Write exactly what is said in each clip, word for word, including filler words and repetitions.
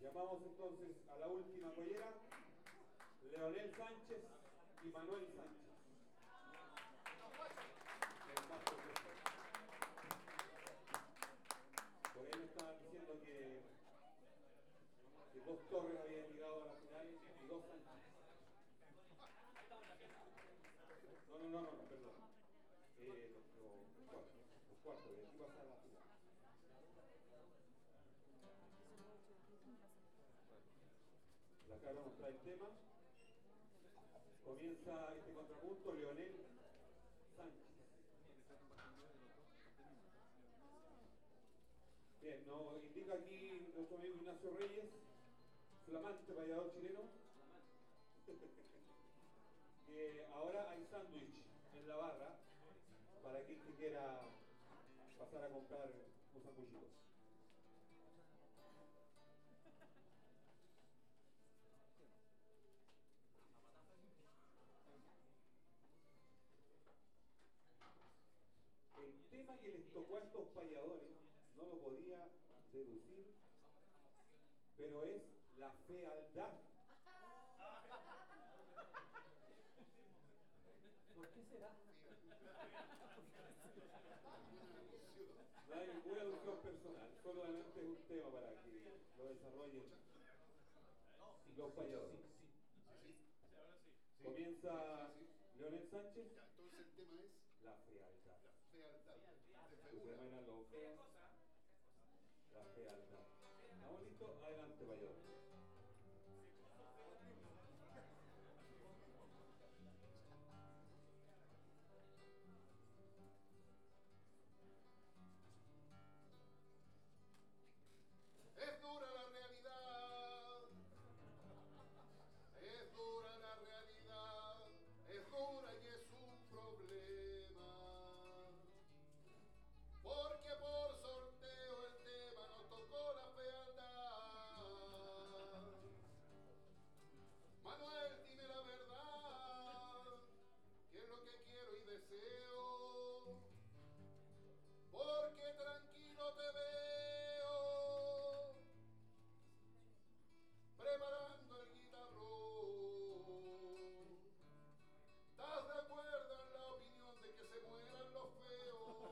Llamamos entonces a la última collera, Leonel Sánchez y Manuel Sánchez. Por ahí me estaban diciendo que, que dos Torres habían llegado a la final y dos Sánchez. No, no, no, no, no perdón. Eh, los, los, los cuartos, los cuartos, de aquí pasa a la final. La Carla nos trae el tema. Comienza este contrapunto, Leonel Sánchez. Bien, nos indica aquí nuestro amigo Ignacio Reyes, flamante payador chileno, que ahora hay sándwich en la barra para quien que quiera pasar a comprar un sándwichito. El tema que les tocó a estos payadores no lo podía deducir, pero es la fealdad. ¿Por qué será? No hay ninguna alusión personal, solamente es un tema para que lo desarrollen los payadores. Comienza Leonel Sánchez. Ya, entonces el tema es la fealdad. La fealdad. Ustedes bailan los feos. La fealdad. ¿Estamos listos? Adelante, payador. Es dura la realidad, es dura la realidad, es dura y es un problema, porque por sorteo el tema nos tocó la fealdad. Manuel, dime la verdad, qué es lo que quiero y deseo, porque tranquilo te veo preparando el guitarrón. ¿Estás de acuerdo en la opinión de que se mueran los feos?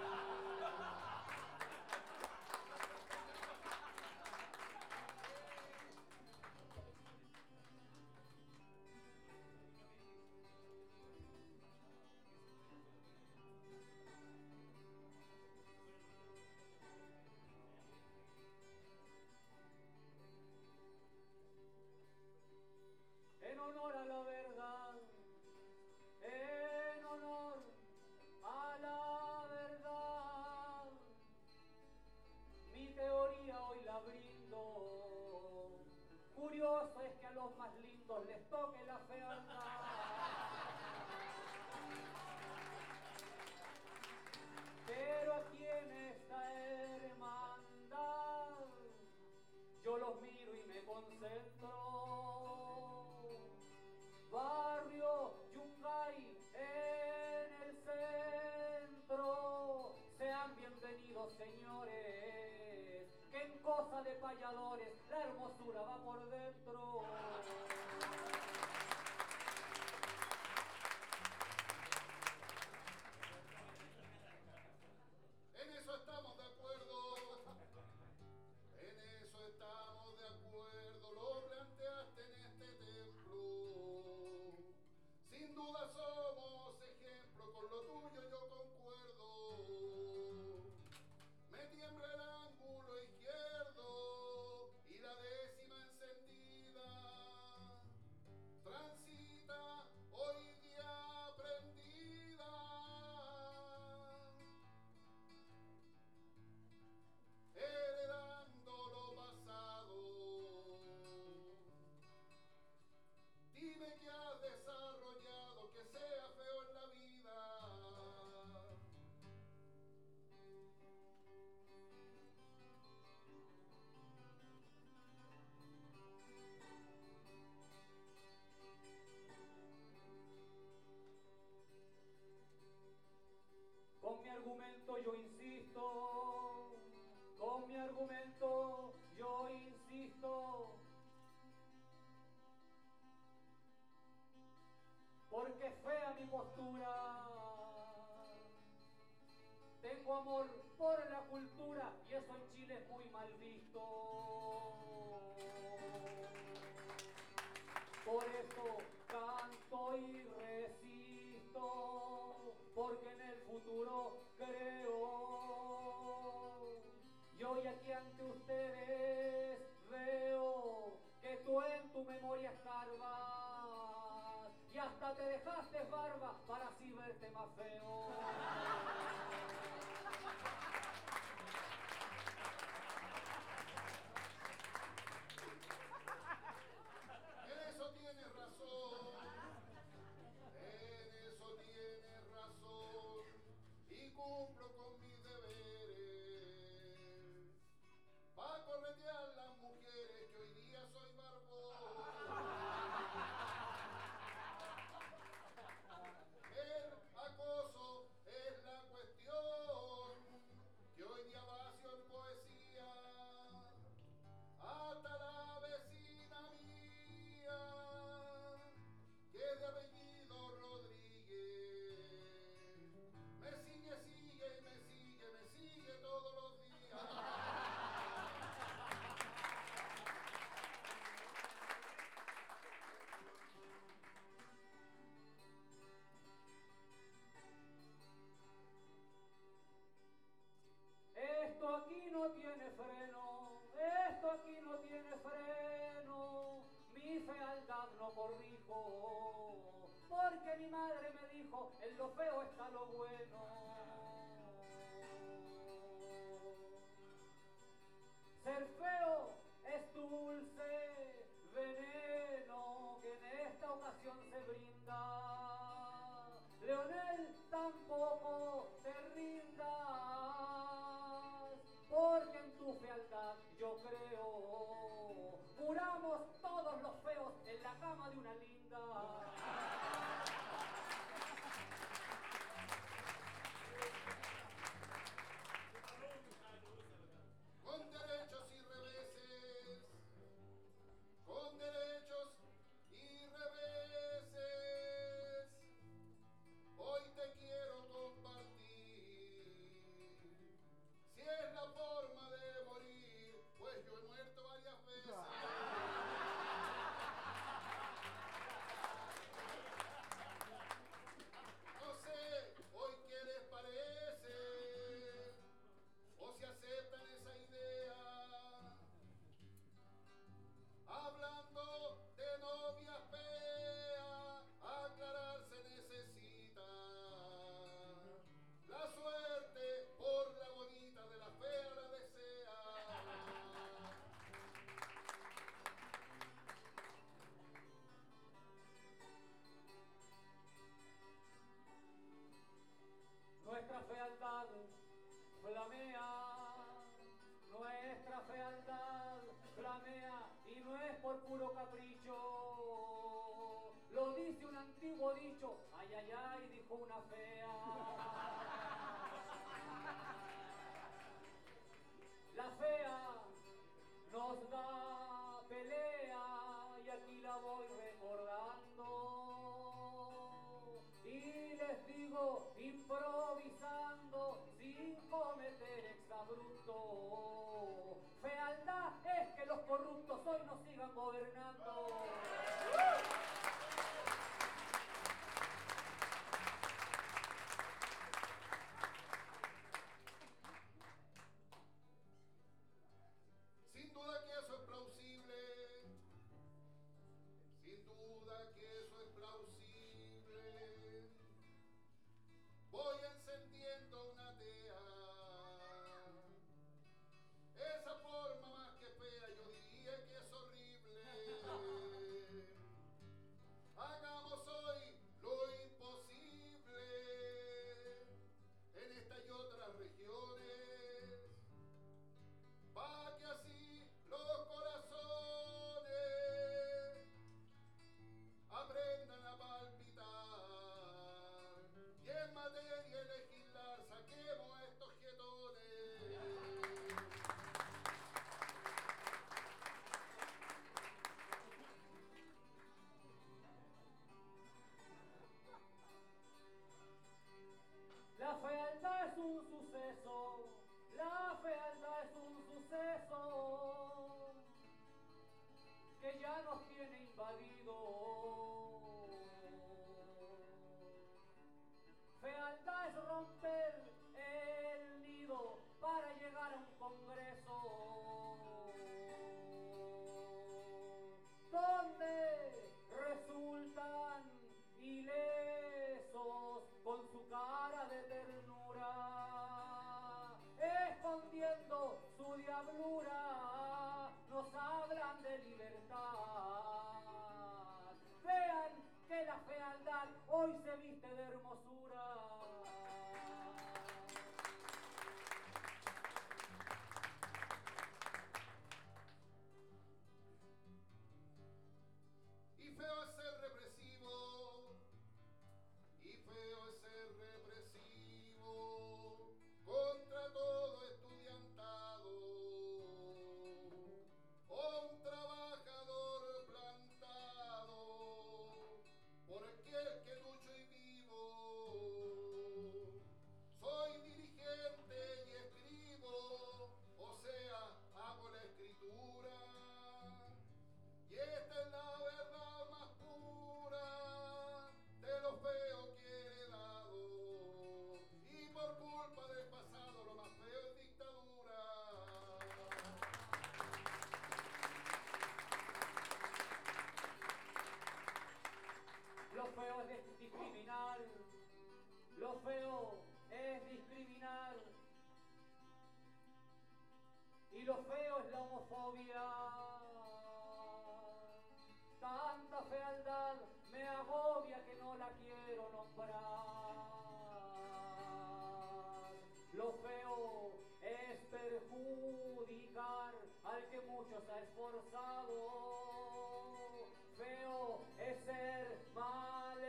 En honor a la verdad, en honor a la verdad, mi teoría hoy la brindo. Curioso es que a los más lindos les toque la fealdad. Pero aquí en esta hermandad yo los miro y me concentro. Barrio Yungay en el centro. Sean bienvenidos, señores, que en cosa de payadores la hermosura va por dentro. En eso estamos de acuerdo. En eso estamos de acuerdo, lo planteaste en este templo. Sin duda somos ejemplo, con lo tuyo yo concuerdo. Me tiembla el ángulo izquierdo y la décima encendida. Transita hoy día prendida. Heredando lo pasado. Dime que has desarrollado que sea feo en la vida. Con mi argumento yo insisto, con mi argumento yo insisto. lindo, porque es fea mi postura. Tengo amor por la cultura y eso en Chile es muy mal visto. Por eso canto y resisto, porque en el futuro creo. Y hoy aquí ante ustedes veo que tú en tu memoria escarbas y hasta te dejaste barba para así verte más feo. En eso tienes razón, en eso tienes razón, y cumplo con mis deberes, pa' corretear las mujeres que hoy día soy barbón. El acoso es la cuestión que hoy día vacio en poesía, hasta la vecina mía, que es de apellido Rodríguez, me sigue, sigue y me sigue, me sigue todos los días. Esto aquí no tiene freno, esto aquí no tiene freno, mi fealdad no corrijo, porque mi madre me dijo, en lo feo está lo bueno. Ser feo es dulce veneno que en esta ocasión se brinda. Leonel, tampoco te rindas, porque en tu fealdad yo creo. Muramos todos los feos en la cama de una linda. Con derechos y reveses, con derechos y reveses, hoy te quiero compartir. Si es la forma de morir, pues yo he muerto varias veces. No sé hoy qué les parece, o si aceptan esa idea. Hablando de novias feas, aclararse necesita. La suerte por la bonita de la fea la desea. Nuestra fealdad flamea, nuestra fealdad flamea y no es por puro capricho. Lo dice un antiguo dicho, ay, ay, ay, dijo una fea. La fea nos da pelea y aquí la voy recordando. Y les digo, improvisando, sin cometer exabrupto. Fealdad es que los corruptos hoy nos sigan gobernando. Sin duda que eso es plausible, sin duda que eso es plausible. Voy encendiendo una tea, esa forma más que fea yo diría que es horrible. La fealdad es un suceso que ya nos tiene invadido. Fealdad es romper el nido para llegar a un congreso donde resultan ilesos con su cara de ternura, escondiendo su diablura, nos hablan de libertad. Vean que la fealdad hoy se viste de hermosura. Y feo es ser represivo, y feo es ser represivo contra todo estudiantado o un trabajador plantado por aquel que lucho y vivo. Soy dirigente y escribo, o sea, hago la escritura. Y esta es la verdad más pura de lo feo que he heredado. Y por culpa del pasado lo más feo es dictadura. Lo feo es discriminar. Lo feo es discriminar. Y lo feo es la homofobia. Tanta fealdad me agobia que no la quiero nombrar. Lo feo es perjudicar al que mucho se ha esforzado. Feo es ser mal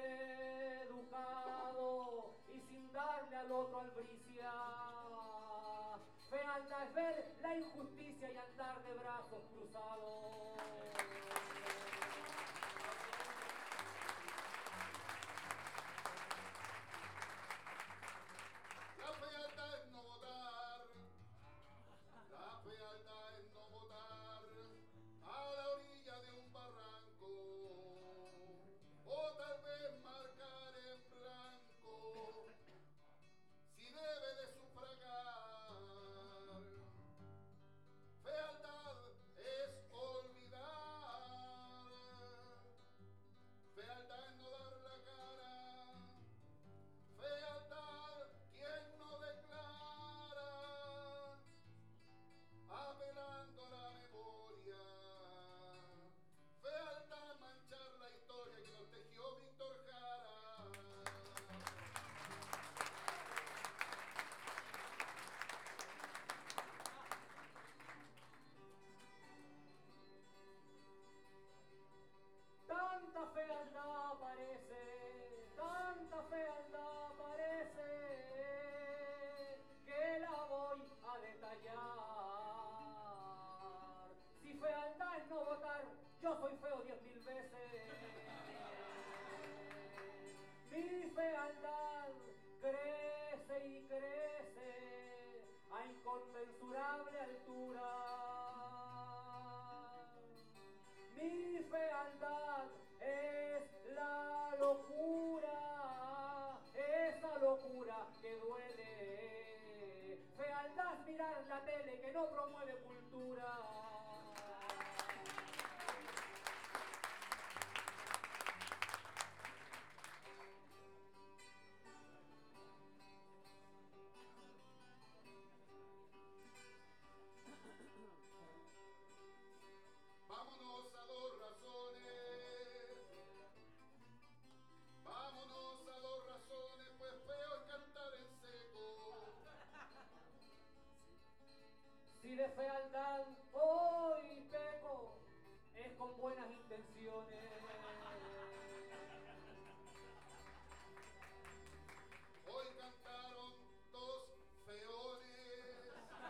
educado y sin darle al otro albricia. Fealdad es ver la injusticia y andar de brazos cruzados. La fealdad es no votar, la fealdad es no votar a la orilla de un barranco, o tal vez marcar en blanco si debe de sufragar. Fealdad es olvidar, fealdad es no dar la cara, fealdad quien no declara, apelando a la memoria, fealdad manchar la historia que nos tejió Víctor Jara. Tanta fealdad parece, tanta fealdad parece, que la voy a detallar. Si fealdad es no votar, yo soy feo diez mil veces. Mi fealdad crece y crece a inconmensurable altura. Mi fealdad es la locura, esa locura que duele. Fealdad es mirar la tele que no promueve cultura. Vámonos a dos razones, vámonos a dos razones, pues feo es cantar en seco. Si de fealdad hoy peco, es con buenas intenciones. Hoy cantaron dos feones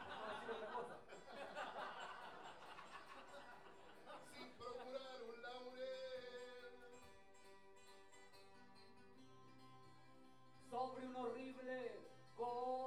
sin procurar un laurel. Sobre un horrible con